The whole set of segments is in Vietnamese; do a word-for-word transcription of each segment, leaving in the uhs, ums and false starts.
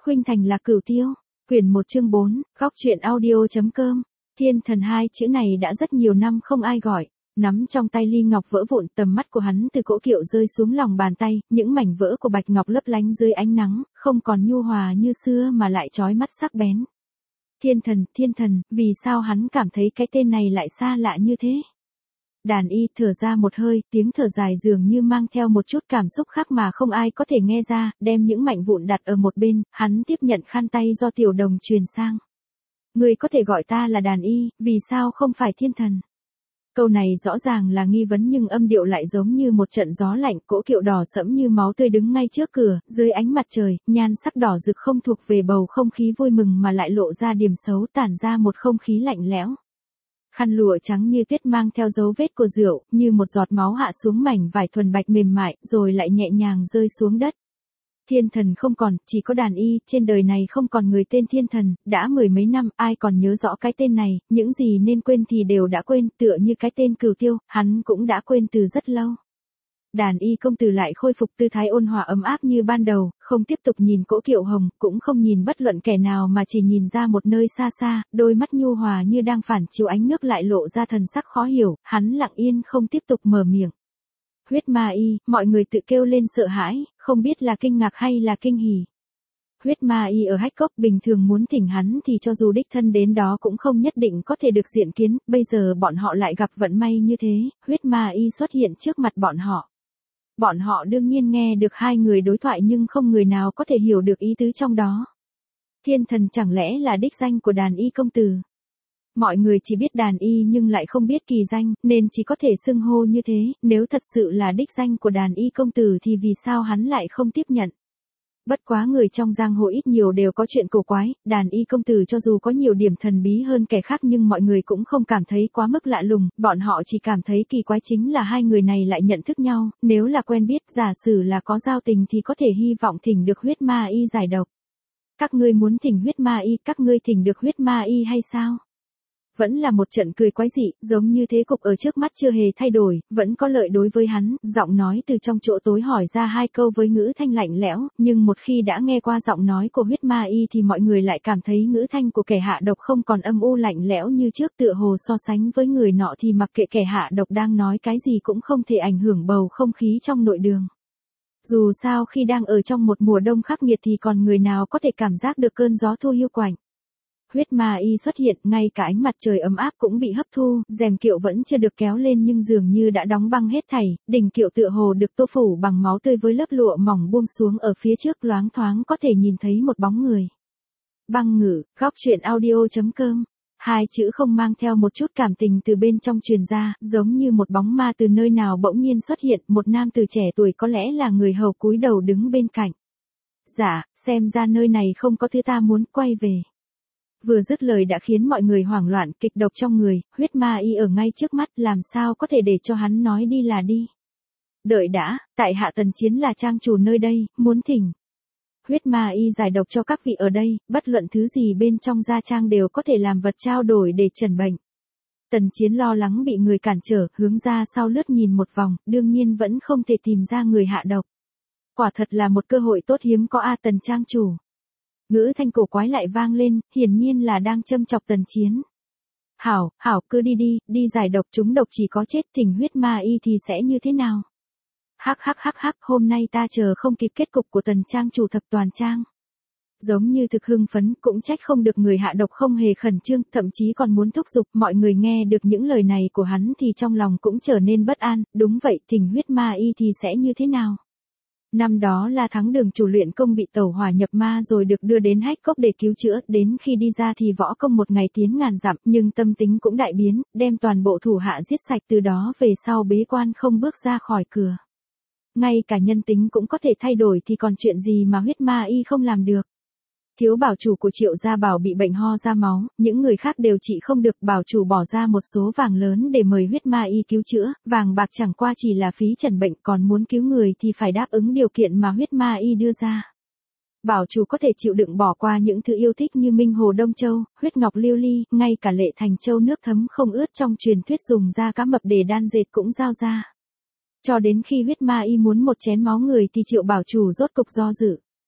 Khuynh Thành là Cửu Tiêu, quyển một chương bốn, góc truyện audio.com. Thiên thần hai chữ này đã rất nhiều năm không ai gọi. Nắm trong tay ly ngọc vỡ vụn, tầm mắt của hắn từ cỗ kiệu rơi xuống lòng bàn tay, những mảnh vỡ của bạch ngọc lấp lánh dưới ánh nắng, không còn nhu hòa như xưa mà lại chói mắt sắc bén. Thiên thần, thiên thần, vì sao hắn cảm thấy cái tên này lại xa lạ như thế? Đàn y thở ra một hơi, tiếng thở dài dường như mang theo một chút cảm xúc khác mà không ai có thể nghe ra, đem những mảnh vụn đặt ở một bên, hắn tiếp nhận khăn tay do tiểu đồng truyền sang. Người có thể gọi ta là đàn y, vì sao không phải thiên thần? Câu này rõ ràng là nghi vấn nhưng âm điệu lại giống như một trận gió lạnh, cỗ kiệu đỏ sẫm như máu tươi đứng ngay trước cửa, dưới ánh mặt trời, nhan sắc đỏ rực không thuộc về bầu không khí vui mừng mà lại lộ ra điểm xấu, tản ra một không khí lạnh lẽo. Khăn lụa trắng như tuyết mang theo dấu vết của rượu, như một giọt máu hạ xuống mảnh vải thuần bạch mềm mại, rồi lại nhẹ nhàng rơi xuống đất. Thiên thần không còn, chỉ có đàn y, trên đời này không còn người tên thiên thần, đã mười mấy năm, ai còn nhớ rõ cái tên này, những gì nên quên thì đều đã quên, tựa như cái tên Cửu Tiêu, hắn cũng đã quên từ rất lâu. Đàn y công tử lại khôi phục tư thái ôn hòa ấm áp như ban đầu, không tiếp tục nhìn cỗ kiệu hồng, cũng không nhìn bất luận kẻ nào mà chỉ nhìn ra một nơi xa xa, đôi mắt nhu hòa như đang phản chiếu ánh nước lại lộ ra thần sắc khó hiểu, hắn lặng yên không tiếp tục mở miệng. Huyết ma y, mọi người tự kêu lên sợ hãi, không biết là kinh ngạc hay là kinh hỉ. Huyết ma y ở Hách Cốc bình thường muốn thỉnh hắn thì cho dù đích thân đến đó cũng không nhất định có thể được diện kiến, bây giờ bọn họ lại gặp vận may như thế, huyết ma y xuất hiện trước mặt bọn họ. Bọn họ đương nhiên nghe được hai người đối thoại nhưng không người nào có thể hiểu được ý tứ trong đó. Thiên thần chẳng lẽ là đích danh của đàn y công tử? Mọi người chỉ biết đàn y nhưng lại không biết kỳ danh, nên chỉ có thể xưng hô như thế, nếu thật sự là đích danh của đàn y công tử thì vì sao hắn lại không tiếp nhận? Bất quá người trong giang hồ ít nhiều đều có chuyện cổ quái, đàn y công tử cho dù có nhiều điểm thần bí hơn kẻ khác nhưng mọi người cũng không cảm thấy quá mức lạ lùng, bọn họ chỉ cảm thấy kỳ quái chính là hai người này lại nhận thức nhau, nếu là quen biết, giả sử là có giao tình thì có thể hy vọng thỉnh được huyết ma y giải độc. Các ngươi muốn thỉnh huyết ma y, các ngươi thỉnh được huyết ma y hay sao? Vẫn là một trận cười quái dị, giống như thế cục ở trước mắt chưa hề thay đổi, vẫn có lợi đối với hắn, giọng nói từ trong chỗ tối hỏi ra hai câu với ngữ thanh lạnh lẽo, nhưng một khi đã nghe qua giọng nói của huyết ma y thì mọi người lại cảm thấy ngữ thanh của kẻ hạ độc không còn âm u lạnh lẽo như trước, tựa hồ so sánh với người nọ thì mặc kệ kẻ hạ độc đang nói cái gì cũng không thể ảnh hưởng bầu không khí trong nội đường. Dù sao khi đang ở trong một mùa đông khắc nghiệt thì còn người nào có thể cảm giác được cơn gió thu hiu quạnh. Huyết ma y xuất hiện, ngay cả ánh mặt trời ấm áp cũng bị hấp thu, rèm kiệu vẫn chưa được kéo lên nhưng dường như đã đóng băng hết thảy, đỉnh kiệu tựa hồ được tô phủ bằng máu tươi với lớp lụa mỏng buông xuống ở phía trước, loáng thoáng có thể nhìn thấy một bóng người. Băng Ngữ, góc truyện audio.com. Hai chữ không mang theo một chút cảm tình từ bên trong truyền ra, giống như một bóng ma từ nơi nào bỗng nhiên xuất hiện, một nam tử trẻ tuổi có lẽ là người hầu cúi đầu đứng bên cạnh. Dạ, xem ra nơi này không có thứ ta muốn, quay về. Vừa dứt lời đã khiến mọi người hoảng loạn, kịch độc trong người, huyết ma y ở ngay trước mắt, làm sao có thể để cho hắn nói đi là đi. Đợi đã, tại hạ Tần Chiến là trang chủ nơi đây, muốn thỉnh. Huyết ma y giải độc cho các vị ở đây, bất luận thứ gì bên trong gia trang đều có thể làm vật trao đổi để trần bệnh. Tần Chiến lo lắng bị người cản trở, hướng ra sau lướt nhìn một vòng, đương nhiên vẫn không thể tìm ra người hạ độc. Quả thật là một cơ hội tốt hiếm có a Tần trang chủ. Ngữ thanh cổ quái lại vang lên, hiển nhiên là đang châm chọc Tần Chiến. Hảo, hảo, cứ đi đi, đi giải độc, chúng độc chỉ có chết, thỉnh huyết ma y thì sẽ như thế nào? Hắc hắc hắc hắc, hôm nay ta chờ không kịp kết cục của Tần trang chủ thập toàn trang. Giống như thực hưng phấn, cũng trách không được người hạ độc không hề khẩn trương, thậm chí còn muốn thúc giục, mọi người nghe được những lời này của hắn thì trong lòng cũng trở nên bất an, đúng vậy, thỉnh huyết ma y thì sẽ như thế nào? Năm đó là Thắng Đường chủ luyện công bị tẩu hỏa nhập ma rồi được đưa đến Hách Cốc để cứu chữa, đến khi đi ra thì võ công một ngày tiến ngàn dặm, nhưng tâm tính cũng đại biến, đem toàn bộ thủ hạ giết sạch, từ đó về sau bế quan không bước ra khỏi cửa. Ngay cả nhân tính cũng có thể thay đổi thì còn chuyện gì mà huyết ma y không làm được. Thiếu bảo chủ của Triệu gia Bảo bị bệnh ho ra máu, những người khác đều trị không được, bảo chủ bỏ ra một số vàng lớn để mời huyết ma y cứu chữa, vàng bạc chẳng qua chỉ là phí trần bệnh, còn muốn cứu người thì phải đáp ứng điều kiện mà huyết ma y đưa ra. Bảo chủ có thể chịu đựng bỏ qua những thứ yêu thích như Minh Hồ Đông Châu, huyết ngọc lưu ly, ngay cả Lệ Thành Châu nước thấm không ướt trong truyền thuyết dùng da cá mập để đan dệt cũng giao ra. Cho đến khi huyết ma y muốn một chén máu người thì Triệu bảo chủ rốt cục do dự.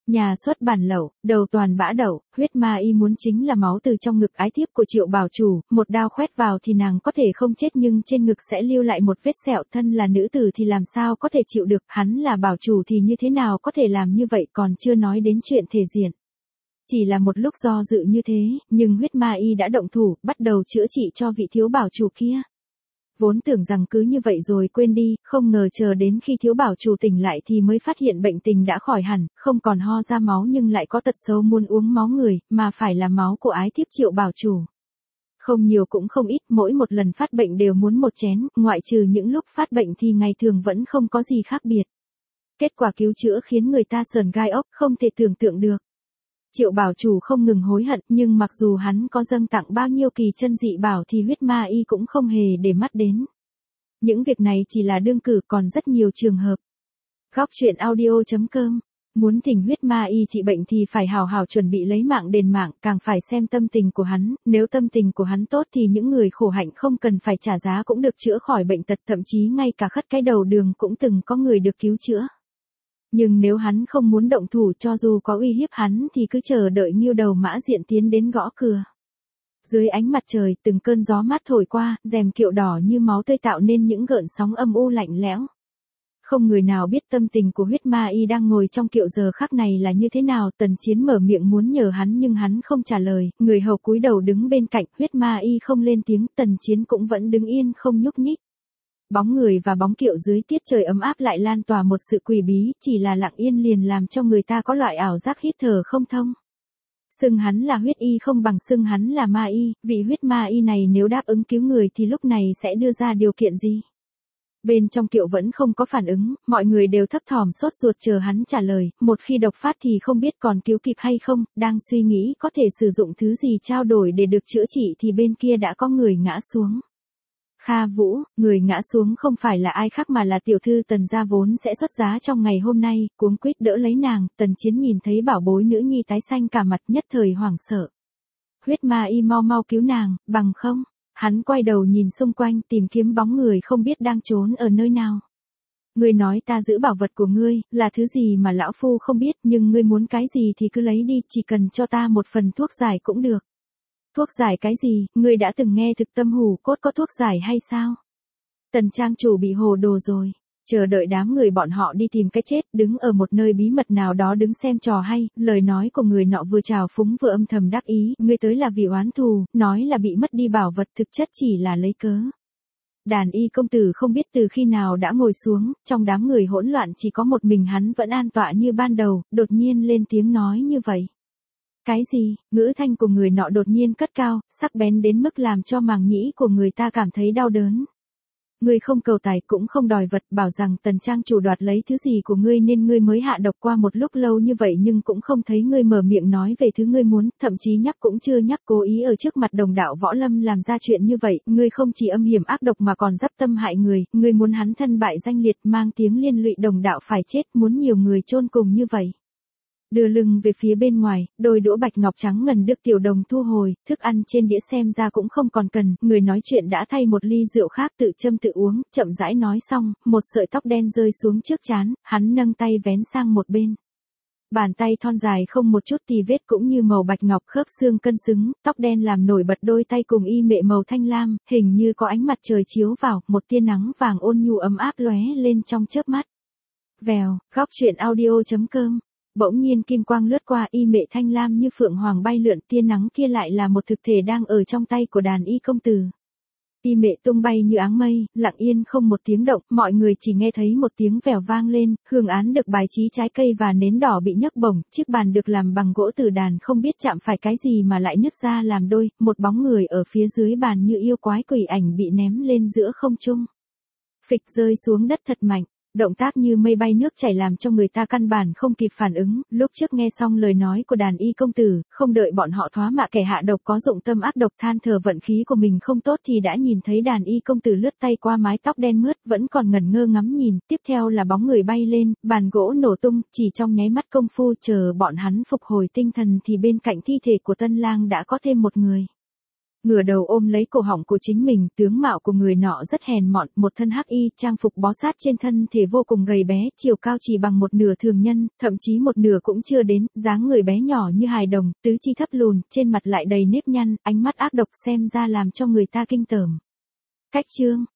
Nhà xuất bản lậu, đầu toàn bã đậu, huyết ma y muốn chính là máu từ trong ngực ái thiếp của Triệu Bảo Chủ, một đao khoét vào thì nàng có thể không chết nhưng trên ngực sẽ lưu lại một vết sẹo, thân là nữ tử thì làm sao có thể chịu được, hắn là bảo chủ thì như thế nào có thể làm như vậy, còn chưa nói đến chuyện thể diện. Chỉ là một lúc do dự như thế, nhưng huyết ma y đã động thủ, bắt đầu chữa trị cho vị thiếu bảo chủ kia. Vốn tưởng rằng cứ như vậy rồi quên đi, không ngờ chờ đến khi thiếu bảo chủ tỉnh lại thì mới phát hiện bệnh tình đã khỏi hẳn, không còn ho ra máu nhưng lại có tật xấu muốn uống máu người, mà phải là máu của ái thiếp Triệu Bảo Chủ. Không nhiều cũng không ít, mỗi một lần phát bệnh đều muốn một chén, ngoại trừ những lúc phát bệnh thì ngày thường vẫn không có gì khác biệt. Kết quả cứu chữa khiến người ta sờn gai ốc, không thể tưởng tượng được. Triệu Bảo Chủ không ngừng hối hận, nhưng mặc dù hắn có dâng tặng bao nhiêu kỳ chân dị bảo thì huyết ma y cũng không hề để mắt đến. Những việc này chỉ là đương cử, còn rất nhiều trường hợp. Góc truyện audio chấm com. Muốn thỉnh huyết ma y trị bệnh thì phải hào hào chuẩn bị lấy mạng đền mạng, càng phải xem tâm tình của hắn, nếu tâm tình của hắn tốt thì những người khổ hạnh không cần phải trả giá cũng được chữa khỏi bệnh tật, thậm chí ngay cả khất cái đầu đường cũng từng có người được cứu chữa. Nhưng nếu hắn không muốn động thủ, cho dù có uy hiếp hắn thì cứ chờ đợi Ngưu Đầu Mã Diện tiến đến gõ cửa. Dưới ánh mặt trời, từng cơn gió mát thổi qua, rèm kiệu đỏ như máu tươi tạo nên những gợn sóng âm u lạnh lẽo. Không người nào biết tâm tình của huyết ma y đang ngồi trong kiệu giờ khắc này là như thế nào. Tần Chiến mở miệng muốn nhờ hắn nhưng hắn không trả lời, người hầu cúi đầu đứng bên cạnh, huyết ma y không lên tiếng, Tần Chiến cũng vẫn đứng yên không nhúc nhích. Bóng người và bóng kiệu dưới tiết trời ấm áp lại lan tỏa một sự quỷ bí, chỉ là lặng yên liền làm cho người ta có loại ảo giác hít thở không thông. Xưng hắn là huyết y không bằng xưng hắn là ma y, vị huyết ma y này nếu đáp ứng cứu người thì lúc này sẽ đưa ra điều kiện gì? Bên trong kiệu vẫn không có phản ứng, mọi người đều thấp thỏm sốt ruột chờ hắn trả lời, một khi độc phát thì không biết còn cứu kịp hay không, đang suy nghĩ có thể sử dụng thứ gì trao đổi để được chữa trị thì bên kia đã có người ngã xuống. Kha Vũ, người ngã xuống không phải là ai khác mà là tiểu thư Tần gia vốn sẽ xuất giá trong ngày hôm nay, cuống quýt đỡ lấy nàng. Tần Chiến nhìn thấy bảo bối nữ nhi tái xanh cả mặt, nhất thời hoảng sợ. Huyết ma y mau mau cứu nàng, bằng không. Hắn quay đầu nhìn xung quanh tìm kiếm bóng người không biết đang trốn ở nơi nào. Ngươi nói ta giữ bảo vật của ngươi, là thứ gì mà lão phu không biết, nhưng ngươi muốn cái gì thì cứ lấy đi, chỉ cần cho ta một phần thuốc giải cũng được. Thuốc giải cái gì, ngươi đã từng nghe thực tâm hủ cốt có thuốc giải hay sao? Tần trang chủ bị hồ đồ rồi, chờ đợi đám người bọn họ đi tìm cái chết, đứng ở một nơi bí mật nào đó đứng xem trò hay, lời nói của người nọ vừa trào phúng vừa âm thầm đắc ý, ngươi tới là vì oán thù, nói là bị mất đi bảo vật thực chất chỉ là lấy cớ. Đàn y công tử không biết từ khi nào đã ngồi xuống, trong đám người hỗn loạn chỉ có một mình hắn vẫn an tọa như ban đầu, đột nhiên lên tiếng nói như vậy. Cái gì, ngữ thanh của người nọ đột nhiên cất cao, sắc bén đến mức làm cho màng nhĩ của người ta cảm thấy đau đớn. Ngươi không cầu tài cũng không đòi vật, bảo rằng Tần trang chủ đoạt lấy thứ gì của ngươi nên ngươi mới hạ độc qua một lúc lâu như vậy, nhưng cũng không thấy ngươi mở miệng nói về thứ ngươi muốn, thậm chí nhắc cũng chưa nhắc, cố ý ở trước mặt đồng đạo võ lâm làm ra chuyện như vậy, ngươi không chỉ âm hiểm ác độc mà còn dắp tâm hại người, ngươi muốn hắn thân bại danh liệt, mang tiếng liên lụy đồng đạo phải chết, muốn nhiều người chôn cùng như vậy. Đưa lưng về phía bên ngoài, đôi đũa bạch ngọc trắng ngần được tiểu đồng thu hồi, thức ăn trên đĩa xem ra cũng không còn cần, người nói chuyện đã thay một ly rượu khác tự châm tự uống, chậm rãi nói xong, một sợi tóc đen rơi xuống trước trán, hắn nâng tay vén sang một bên. Bàn tay thon dài không một chút tì vết cũng như màu bạch ngọc khớp xương cân xứng, tóc đen làm nổi bật đôi tay cùng y mệ màu thanh lam, hình như có ánh mặt trời chiếu vào, một tia nắng vàng ôn nhu ấm áp lóe lên trong chớp mắt. Vèo, góc truyện audio chấm com. Bỗng nhiên kim quang lướt qua, y mệ thanh lam như phượng hoàng bay lượn, tia nắng kia lại là một thực thể đang ở trong tay của đàn y công tử. Y mệ tung bay như áng mây, lặng yên không một tiếng động, mọi người chỉ nghe thấy một tiếng vèo vang lên, hương án được bài trí trái cây và nến đỏ bị nhấc bổng, chiếc bàn được làm bằng gỗ tử đàn không biết chạm phải cái gì mà lại nứt ra làm đôi, một bóng người ở phía dưới bàn như yêu quái quỷ ảnh bị ném lên giữa không trung. Phịch rơi xuống đất thật mạnh. Động tác như mây bay nước chảy làm cho người ta căn bản không kịp phản ứng, lúc trước nghe xong lời nói của đàn y công tử, không đợi bọn họ thoá mạ kẻ hạ độc có dụng tâm ác độc than thở vận khí của mình không tốt thì đã nhìn thấy đàn y công tử lướt tay qua mái tóc đen mướt, vẫn còn ngẩn ngơ ngắm nhìn, tiếp theo là bóng người bay lên, bàn gỗ nổ tung, chỉ trong nháy mắt công phu chờ bọn hắn phục hồi tinh thần thì bên cạnh thi thể của tân lang đã có thêm một người. ngửa đầu ôm lấy cổ họng của chính mình, tướng mạo của người nọ rất hèn mọn, một thân hắc y, trang phục bó sát trên thân thể vô cùng gầy bé, chiều cao chỉ bằng một nửa thường nhân, thậm chí một nửa cũng chưa đến, dáng người bé nhỏ như hài đồng, tứ chi thấp lùn, trên mặt lại đầy nếp nhăn, ánh mắt ác độc xem ra làm cho người ta kinh tởm. Cách chương